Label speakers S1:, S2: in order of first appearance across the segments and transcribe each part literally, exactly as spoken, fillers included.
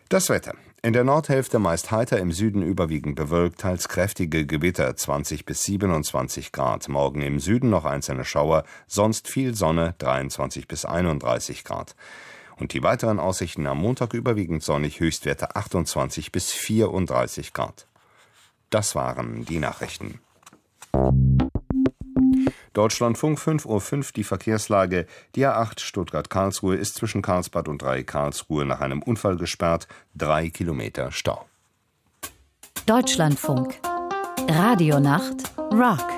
S1: Das Wetter. In der Nordhälfte meist heiter, im Süden überwiegend bewölkt, teils kräftige Gewitter, zwanzig bis siebenundzwanzig Grad. Morgen im Süden noch einzelne Schauer, sonst viel Sonne, dreiundzwanzig bis einunddreißig Grad. Und die weiteren Aussichten: am Montag überwiegend sonnig, Höchstwerte achtundzwanzig bis vierunddreißig Grad. Das waren die Nachrichten. Deutschlandfunk, fünf Uhr fünf, die Verkehrslage. Die A acht Stuttgart-Karlsruhe ist zwischen Karlsbad und Dreieck-Karlsruhe nach einem Unfall gesperrt. Drei Kilometer Stau.
S2: Deutschlandfunk. Radionacht Rock.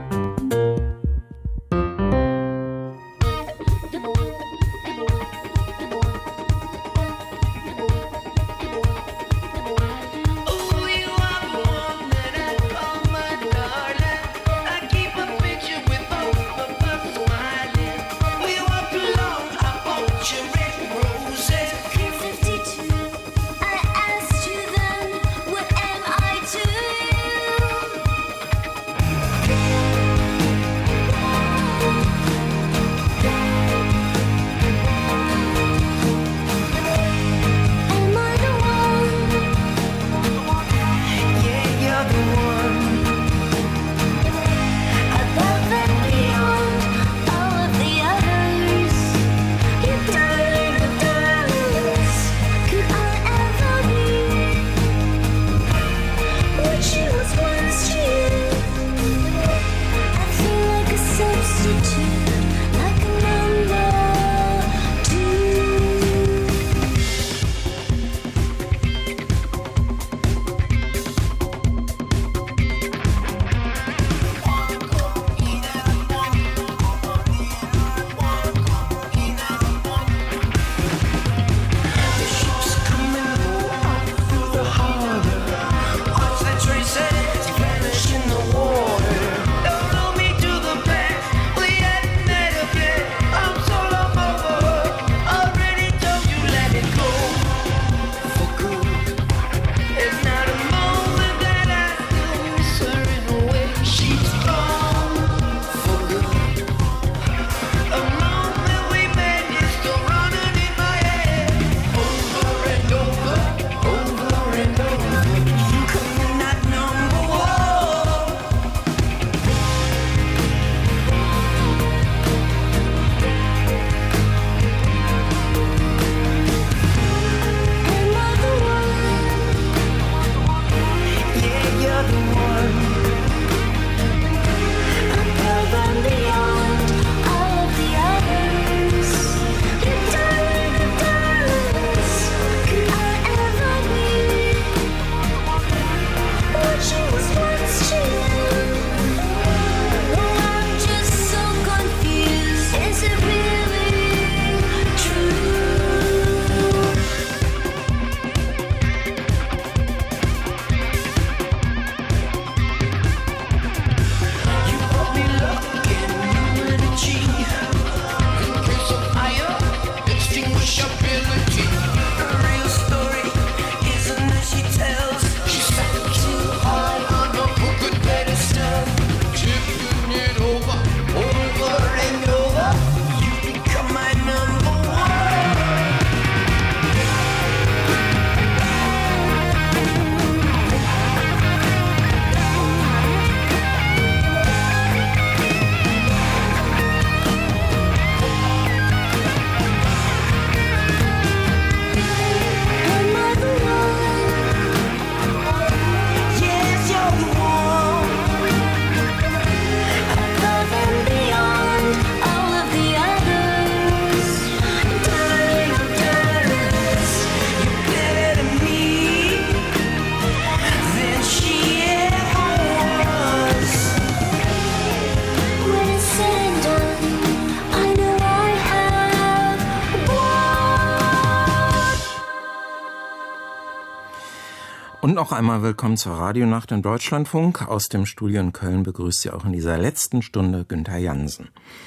S3: Und noch einmal willkommen zur Radionacht im Deutschlandfunk. Aus dem Studio in Köln begrüßt Sie auch in dieser letzten Stunde Günther Jansen.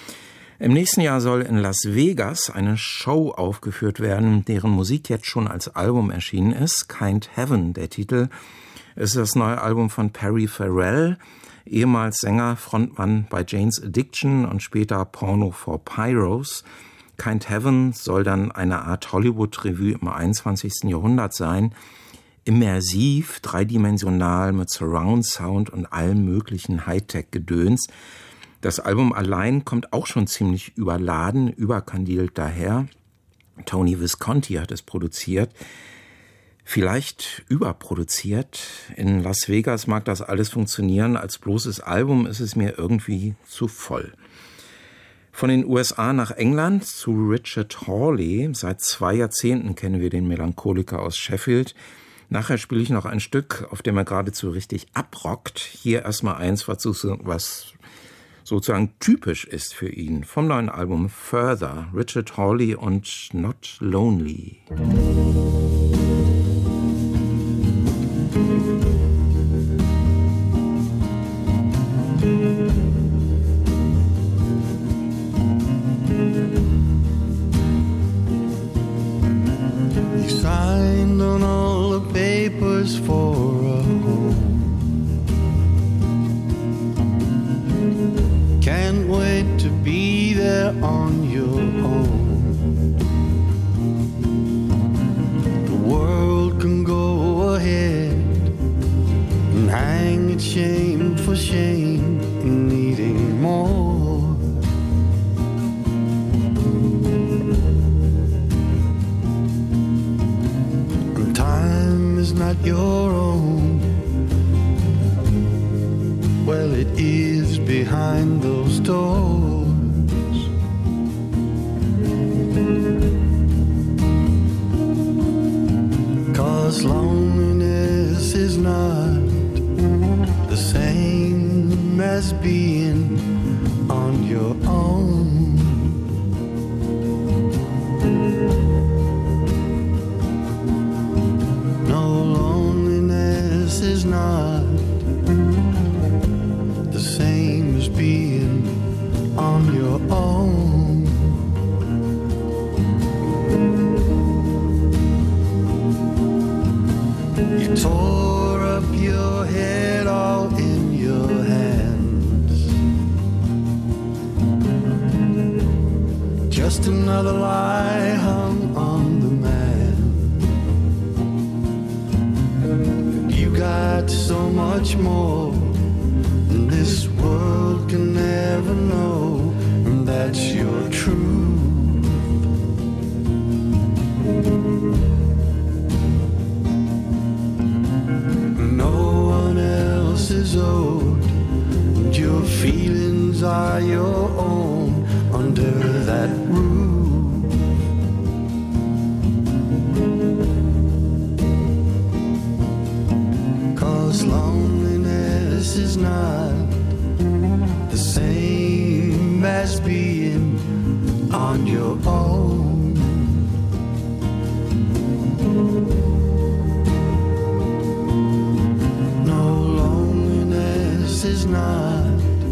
S3: Im nächsten Jahr soll in Las Vegas eine Show aufgeführt werden, deren Musik jetzt schon als Album erschienen ist. Kind Heaven, der Titel, ist das neue Album von Perry Farrell, ehemals Sänger, Frontmann bei Jane's Addiction und später Porno for Pyros. Kind Heaven soll dann eine Art Hollywood-Revue im einundzwanzigsten Jahrhundert sein. Immersiv, dreidimensional mit Surround-Sound und allem möglichen Hightech-Gedöns. Das Album allein kommt auch schon ziemlich überladen, überkandidelt daher. Tony Visconti hat es produziert. Vielleicht überproduziert. In Las Vegas mag das alles funktionieren. Als bloßes Album ist es mir irgendwie zu voll. Von den U S A nach England zu Richard Hawley. Seit zwei Jahrzehnten kennen wir den Melancholiker aus Sheffield. Nachher spiele ich noch ein Stück, auf dem er geradezu richtig abrockt. Hier erstmal eins, was, was sozusagen typisch ist für ihn. Vom neuen Album Further. Richard Hawley und Not Lonely.
S4: For a home, can't wait to be there on your own. The world can go ahead and hang its shame for shame and needing more. And time is not your own. Well, it is behind those doors. Cause loneliness is not the same as being on your own. No, loneliness is not the same as being on your own. You tore up your head all in your hands. Just another lie hung on the man. You got so much more than this world can never know, and that's your truth. No one else is owed, and your feelings are your own under that roof. Cause loneliness is not the same as being on your own. Is not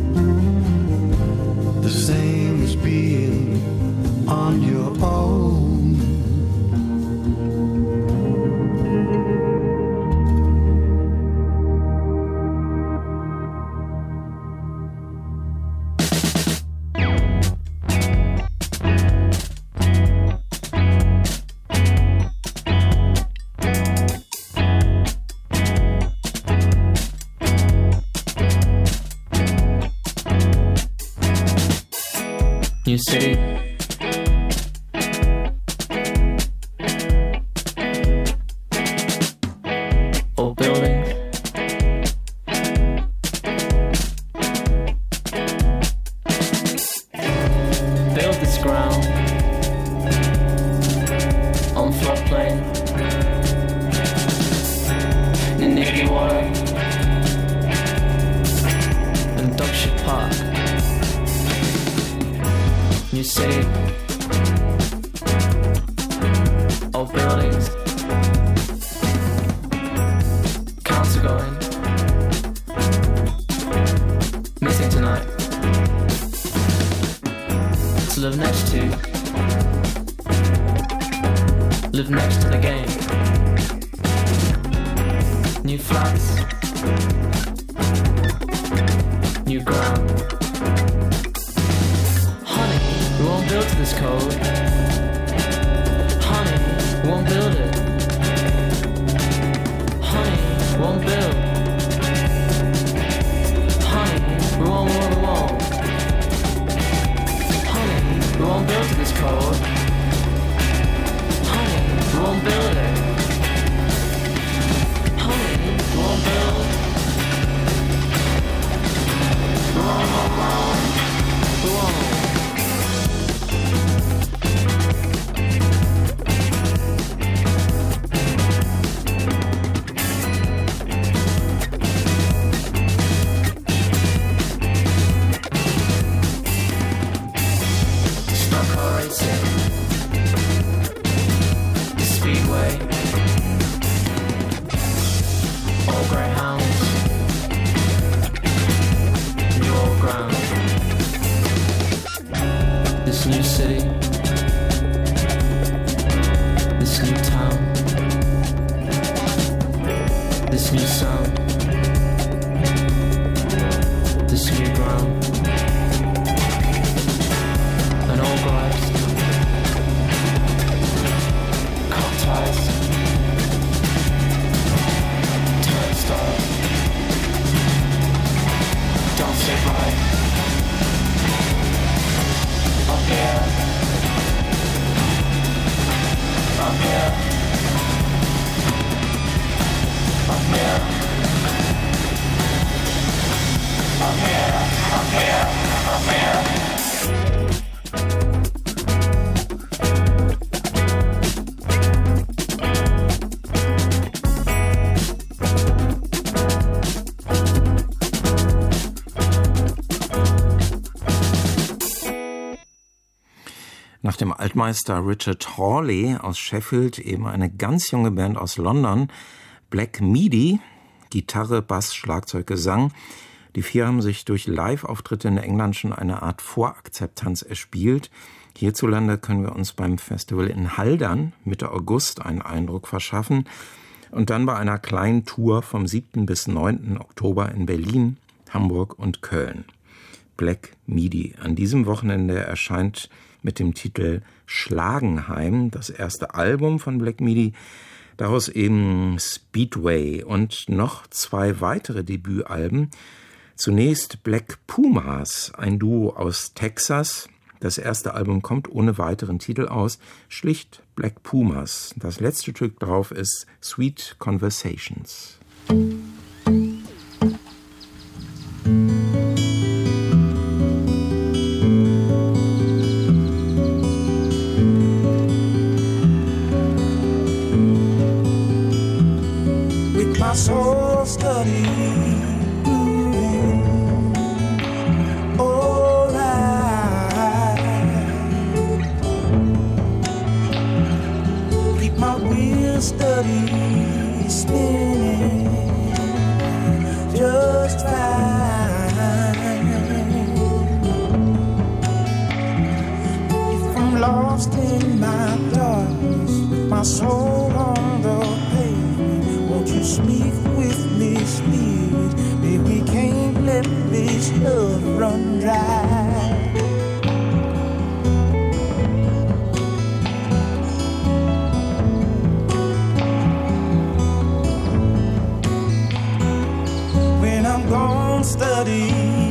S4: the same as being on your own.
S5: New city, old buildings, build this ground on floodplain, Navy water and Dogship Park. New city, old buildings, counts are going, missing tonight, to live next to, live next to the game, new flats, new ground. We won't build to this code. this new sound, this new ground, an old glass, cut ties, turnstile, don't say bye, up here, up here, up here, up here, up here, up here.
S3: Nach dem Altmeister Richard Hawley aus Sheffield eben eine ganz junge Band aus London, Black Midi, Gitarre, Bass, Schlagzeug, Gesang. Die vier haben sich durch Live-Auftritte in England schon eine Art Vorakzeptanz erspielt. Hierzulande können wir uns beim Festival in Haldern Mitte August einen Eindruck verschaffen und dann bei einer kleinen Tour vom siebten bis neunten Oktober in Berlin, Hamburg und Köln. Black Midi. An diesem Wochenende erscheint mit dem Titel Schlagenheim das erste Album von Black Midi, daraus eben Speedway und noch zwei weitere Debütalben. Zunächst Black Pumas, ein Duo aus Texas. Das erste Album kommt ohne weiteren Titel aus, schlicht Black Pumas. Das letzte Stück drauf ist Sweet Conversations.
S6: My soul study moving all right. Keep my wheels steady spinning just fine. If I'm lost in my darkness with my soul on the pavement, won't you speak with me, Spirit? Baby, we can't let this love run dry. When I'm gone, study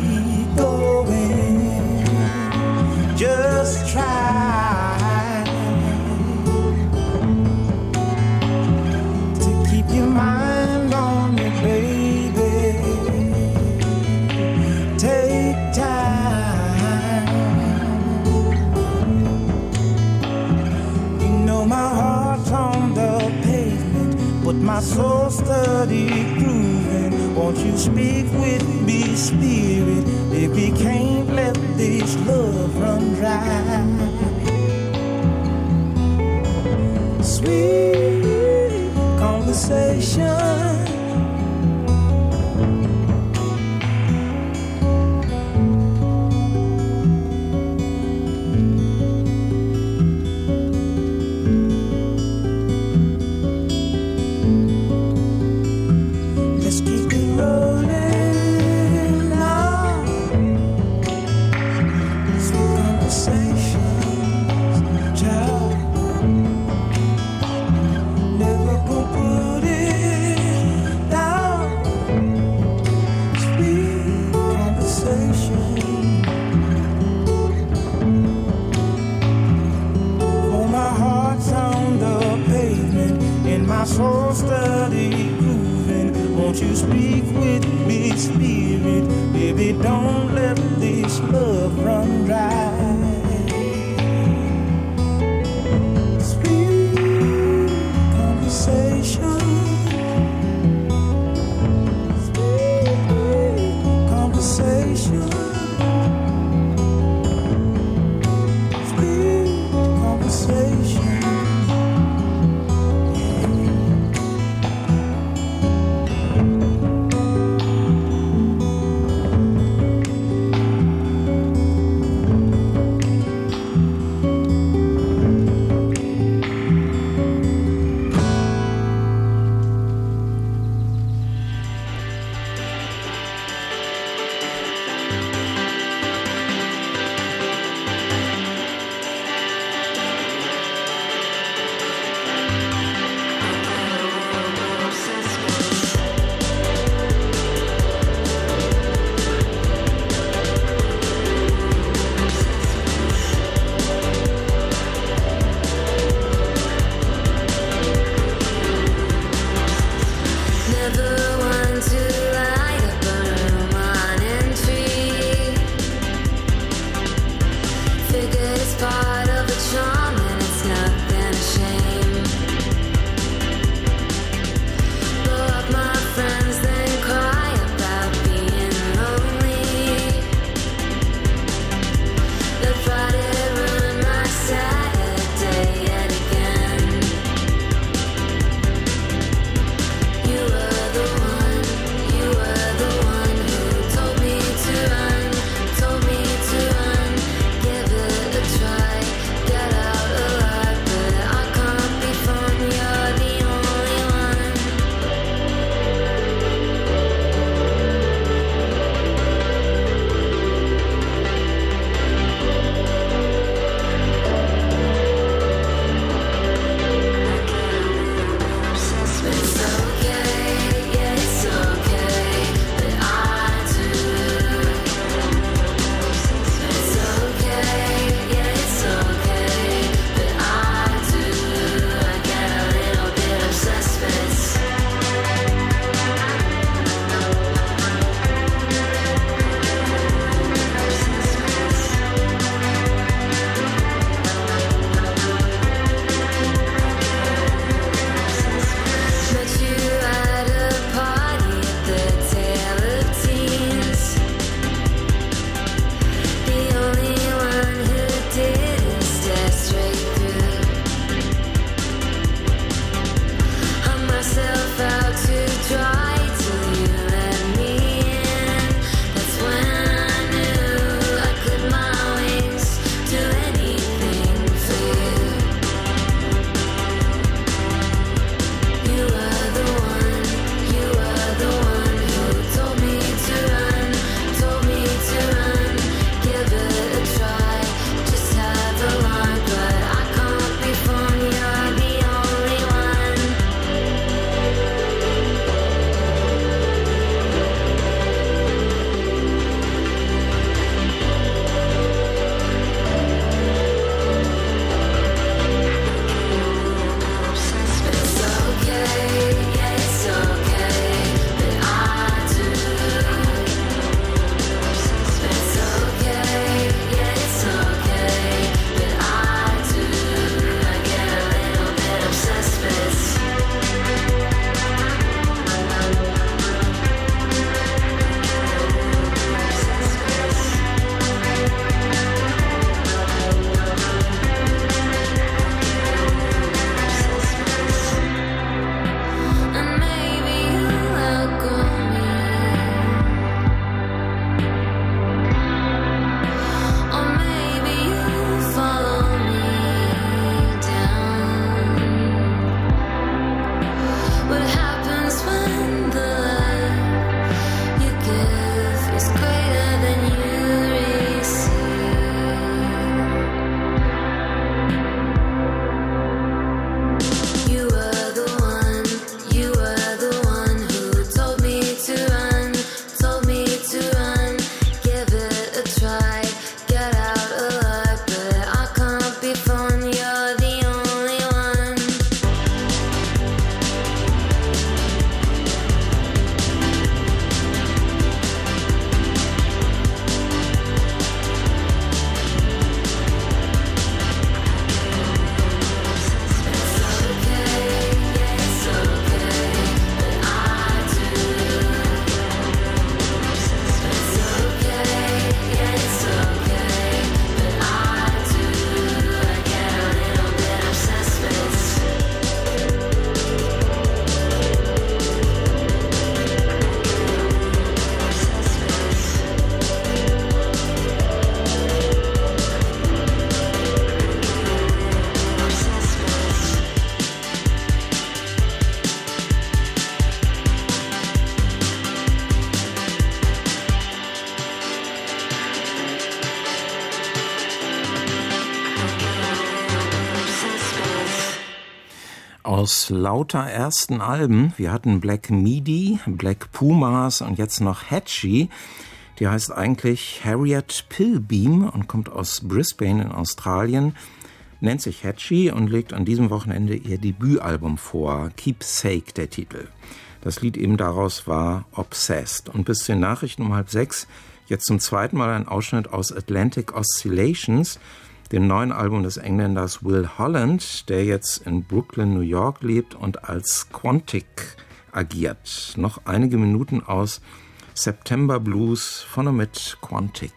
S6: going, just try your mind on me, baby. Take time. You know my heart's on the pavement, but my soul steady grooving. Won't you speak with me, Spirit? If we can't let this love run dry. Sweet conversation. Let's keep it rolling now. Sweet conversations, child. Never go put it down. Sweet conversation. For my heart's on the pavement and my soul steady grooving. Won't you speak with me, Spirit? Baby, don't let this love run dry. Conversation, conversation, conversation.
S3: aus lauter ersten Alben. Wir hatten Black Midi, Black Pumas und jetzt noch Hatchie. Die heißt eigentlich Harriet Pilbeam und kommt aus Brisbane in Australien, nennt sich Hatchie und legt an diesem Wochenende ihr Debütalbum vor, Keepsake der Titel. Das Lied eben daraus war Obsessed. Und bis zu den Nachrichten um halb sechs jetzt zum zweiten Mal ein Ausschnitt aus Atlantic Oscillations, dem neuen Album des Engländers Will Holland, der jetzt in Brooklyn, New York lebt und als Quantic agiert. Noch einige Minuten aus September Blues von und mit Quantic.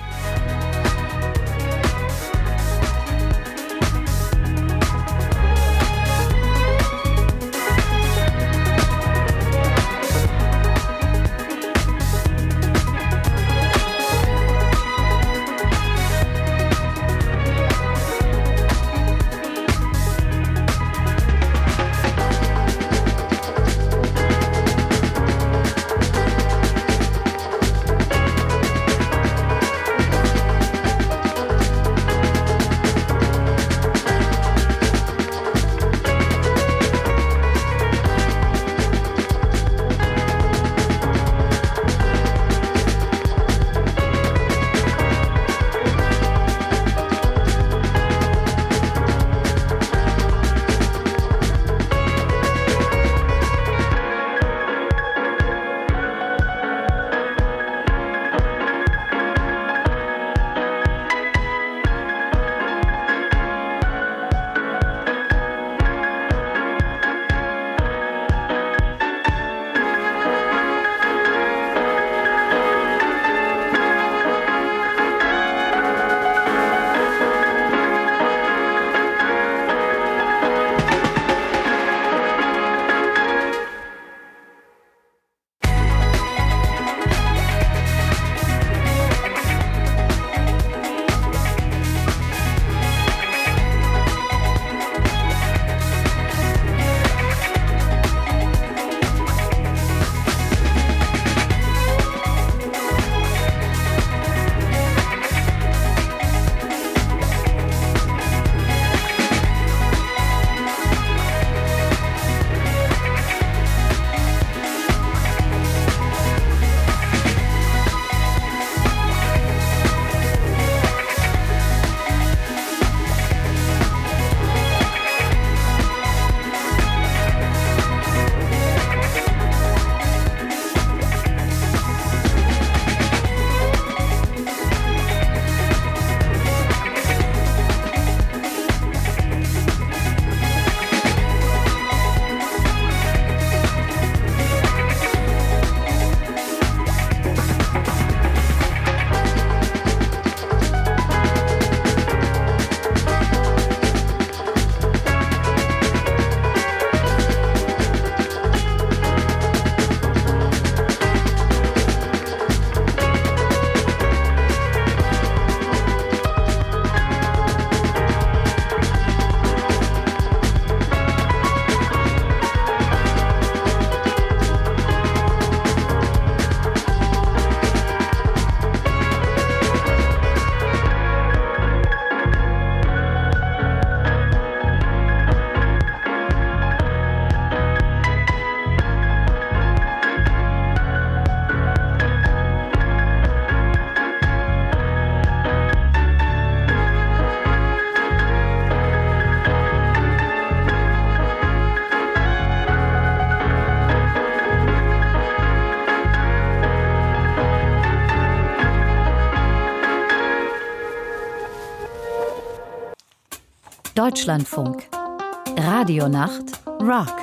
S2: Deutschlandfunk. Radionacht Rock.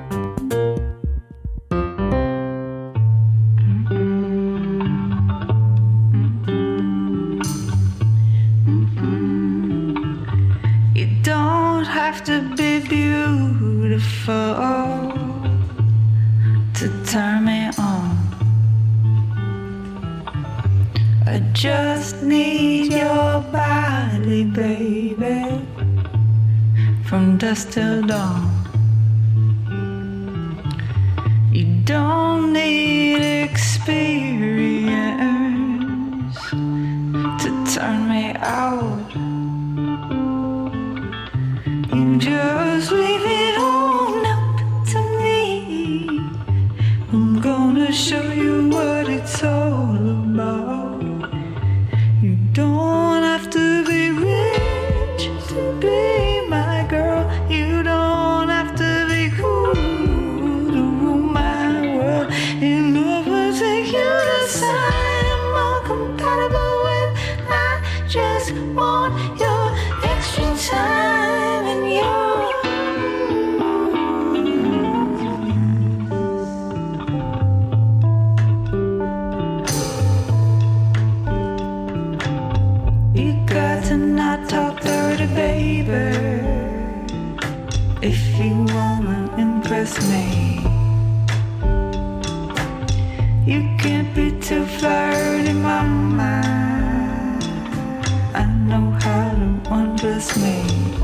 S7: You don't have to be beautiful to turn me on. I just need your body, baby, from dusk till dawn. You don't need experience to turn me out. You just leave it on to show you what it's all about. You don't have to be rich to be my girl. You don't have to be cool to rule my world. In no particular sign I'm all compatible with. I just want your extra time and your to not talk dirty, baby, if you wanna impress me. You can't be too flirty, mama. I know how to undress me.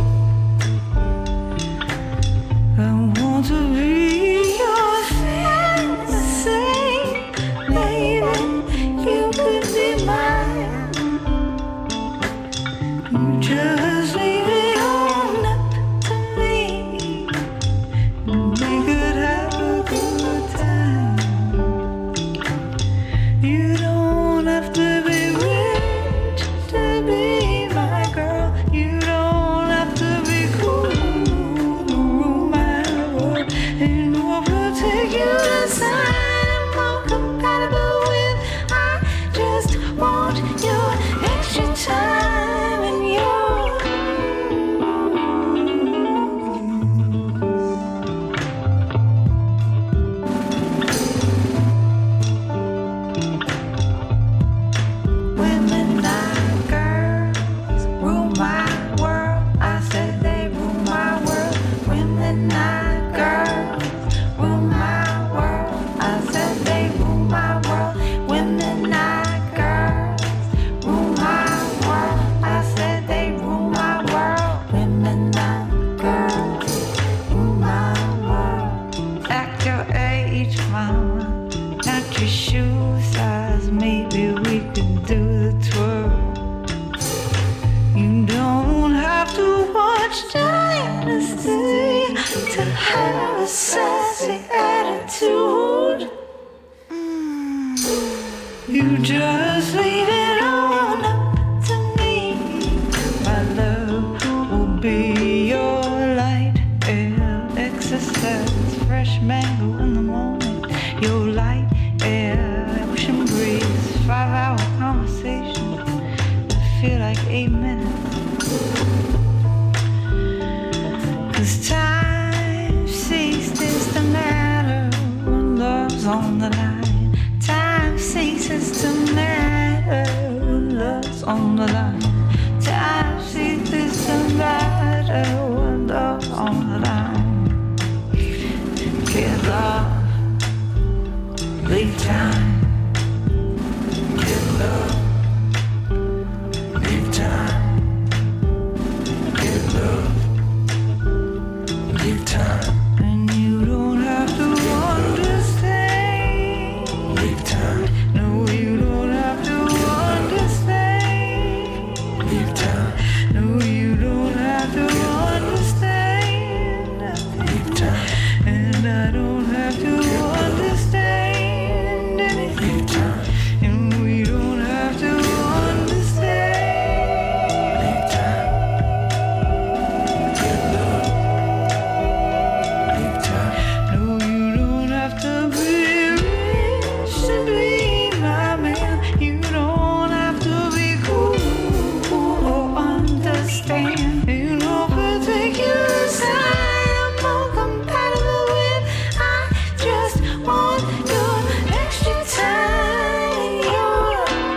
S7: I want to be your fantasy, baby. You could be mine. Just leave it on up to me. We could have a good time. You don't have to be rich to be my girl. You don't have to be cool to rule my world. In no particular sign I'm all compatible with. I just want your extra time. Sassy attitude. Mm. You just leave it on up to me. My love will be your light air exercise, fresh mango in the morning. Your light air, ocean breeze, five hour conversation. I feel like eight minutes. 'Cause time ceases to matter when love's on the line. Time ceases to matter when love's on the line. Time ceases to matter when love's on the line. Get love, leave time. Get love, leave time. Get love, leave time. And you don't have to understand. Leave time. No, you don't have to understand. Leave time. No, you don't have to understand. Leave time. And I don't have to understand anything. Leave time. And we don't have to understand. Leave time. Get love. Leave time. No, you don't have to be rich to be my man. You don't have to be cool or understand. You know particular sign I'm more compatible with. I just want your extra time and your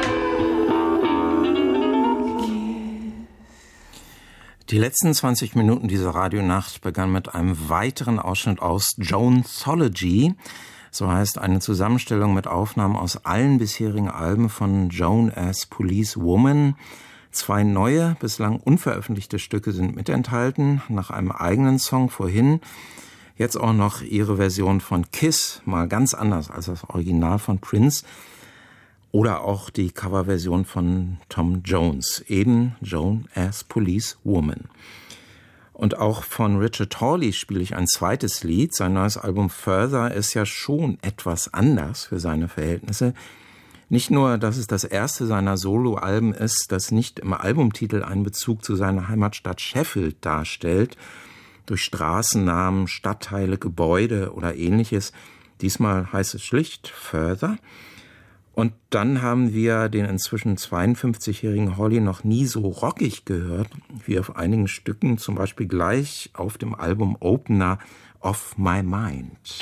S3: Die letzten zwanzig Minuten dieser Radionacht begannen mit einem weiteren Ausschnitt aus Jonesology. So heißt eine Zusammenstellung mit Aufnahmen aus allen bisherigen Alben von Joan as Police Woman. Zwei neue, bislang unveröffentlichte Stücke sind mit enthalten, nach einem eigenen Song vorhin. Jetzt auch noch ihre Version von Kiss, mal ganz anders als das Original von Prince. Oder auch die Coverversion von Tom Jones, eben Joan as Police Woman. Und auch von Richard Hawley spiele ich ein zweites Lied. Sein neues Album Further ist ja schon etwas anders für seine Verhältnisse. Nicht nur, dass es das erste seiner Soloalben ist, das nicht im Albumtitel einen Bezug zu seiner Heimatstadt Sheffield darstellt, durch Straßennamen, Stadtteile, Gebäude oder ähnliches. Diesmal heißt es schlicht Further. Und dann haben wir den inzwischen zweiundfünfzigjährigen Hawley noch nie so rockig gehört, wie auf einigen Stücken, zum Beispiel gleich auf dem Album Opener Off My Mind.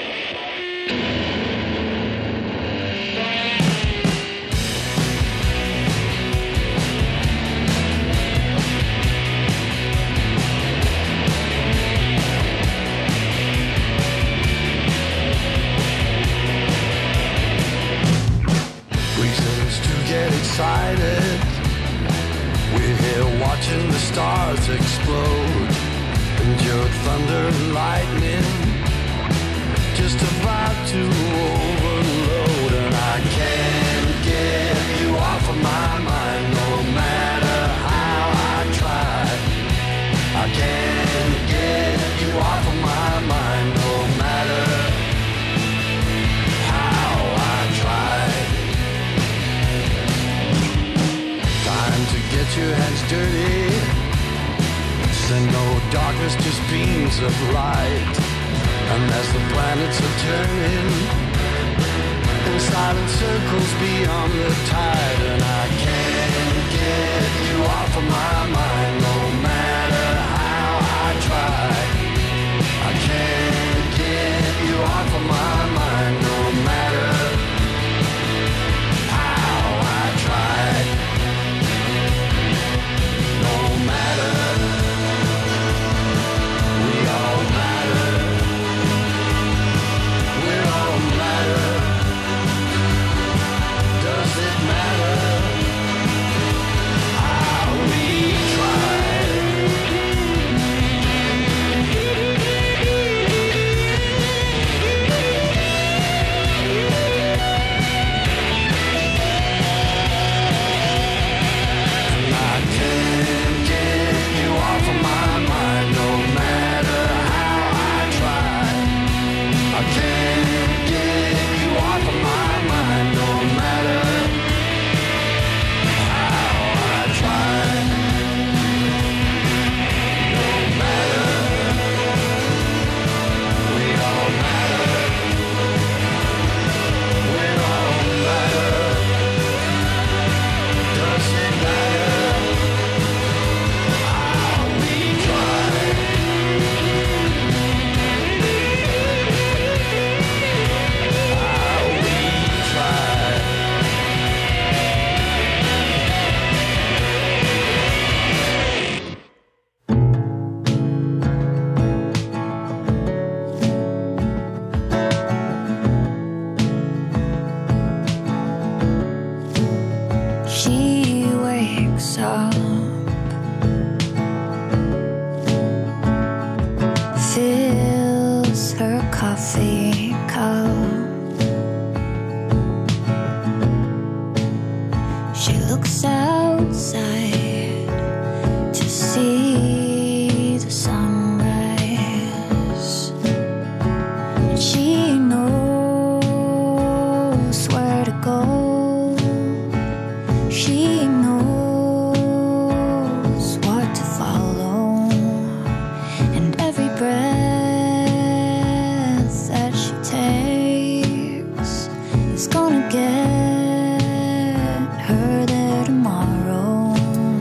S4: Excited, we're here watching the stars explode, and your thunder and lightning just about to overload, and I can't get you off of my mind no matter how I try. I can't get you off of my mind no matter how I try. To get your hands dirty, send no darkness, just beams of light. And as the planets are turning in silent circles beyond the tide, and I can't get you off of my mind no matter how I try. I can't get you off of my mind no matter how I try. No matter, we all matter, we all matter, does it matter how we try? And I can't get you off of my mind no matter how I try. I can't get you off of my mind no matter how I try. No matter, we all matter, we all matter, does it matter how we try? How we try.
S7: She wakes up, fills her coffee cup. She looks outside to see the sunrise. And she knows where to go. She knows what to follow, and every breath that she takes is gonna get her there tomorrow.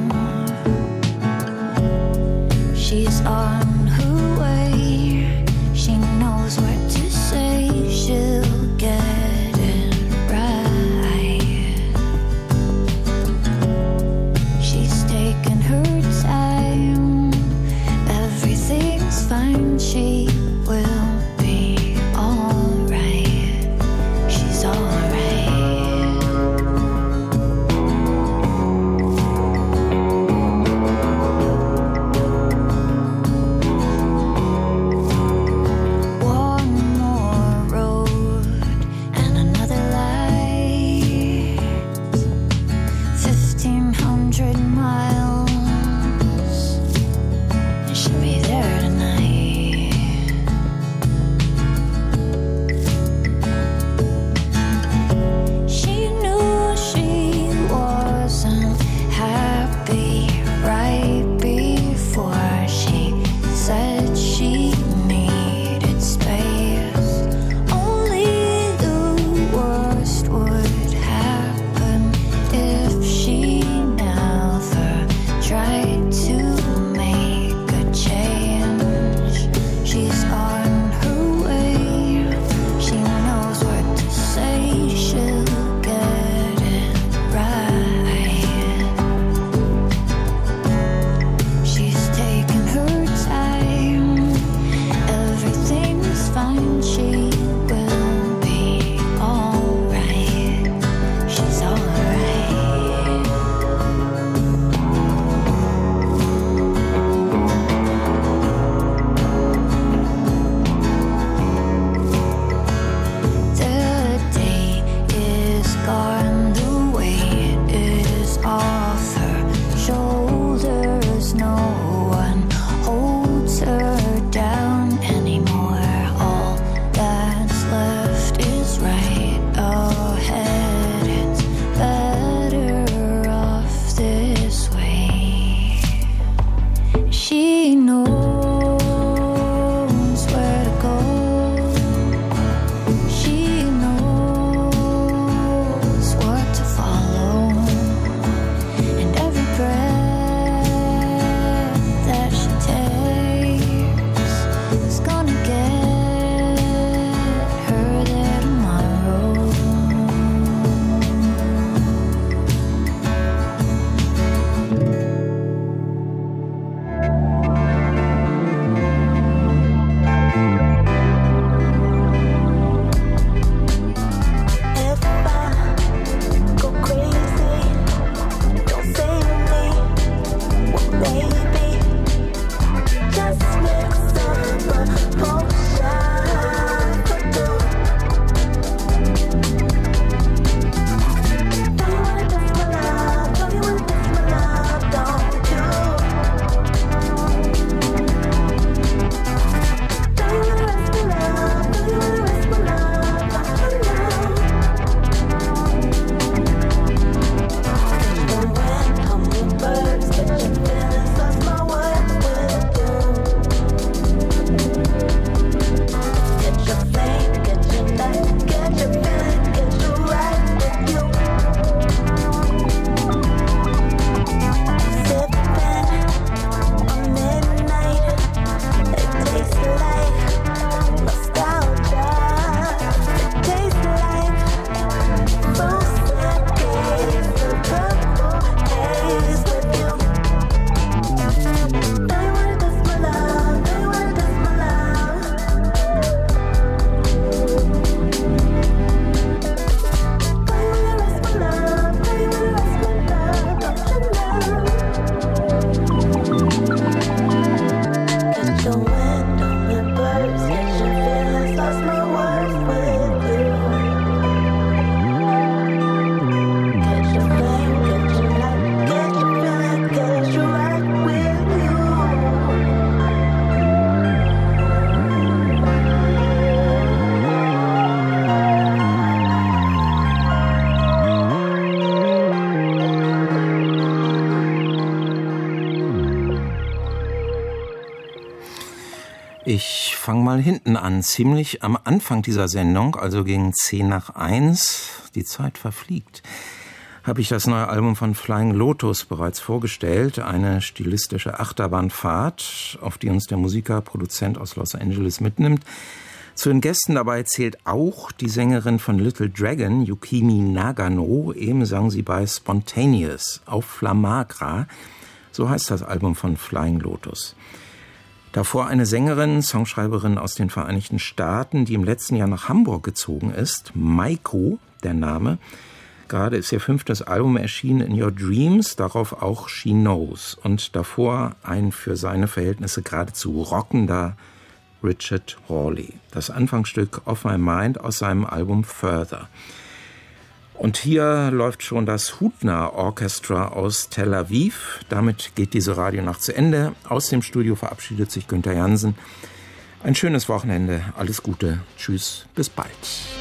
S3: Ich fange mal hinten an, ziemlich am Anfang dieser Sendung, also gegen zehn nach eins, die Zeit verfliegt, habe ich das neue Album von Flying Lotus bereits vorgestellt, eine stilistische Achterbahnfahrt, auf die uns der Musiker, Produzent aus Los Angeles mitnimmt. Zu den Gästen dabei zählt auch die Sängerin von Little Dragon, Yukimi Nagano, eben sang sie bei Spontaneous auf Flamagra, so heißt das Album von Flying Lotus. Davor eine Sängerin, Songschreiberin aus den Vereinigten Staaten, die im letzten Jahr nach Hamburg gezogen ist. Maiko, der Name. Gerade ist ihr fünftes Album erschienen, In Your Dreams, darauf auch She Knows. Und davor ein für seine Verhältnisse geradezu rockender Richard Hawley. Das Anfangsstück Off My Mind aus seinem Album Further. Und hier läuft schon das Hutner Orchestra aus Tel Aviv. Damit geht diese Radionacht zu Ende. Aus dem Studio verabschiedet sich Günther Jansen. Ein schönes Wochenende. Alles Gute. Tschüss. Bis bald.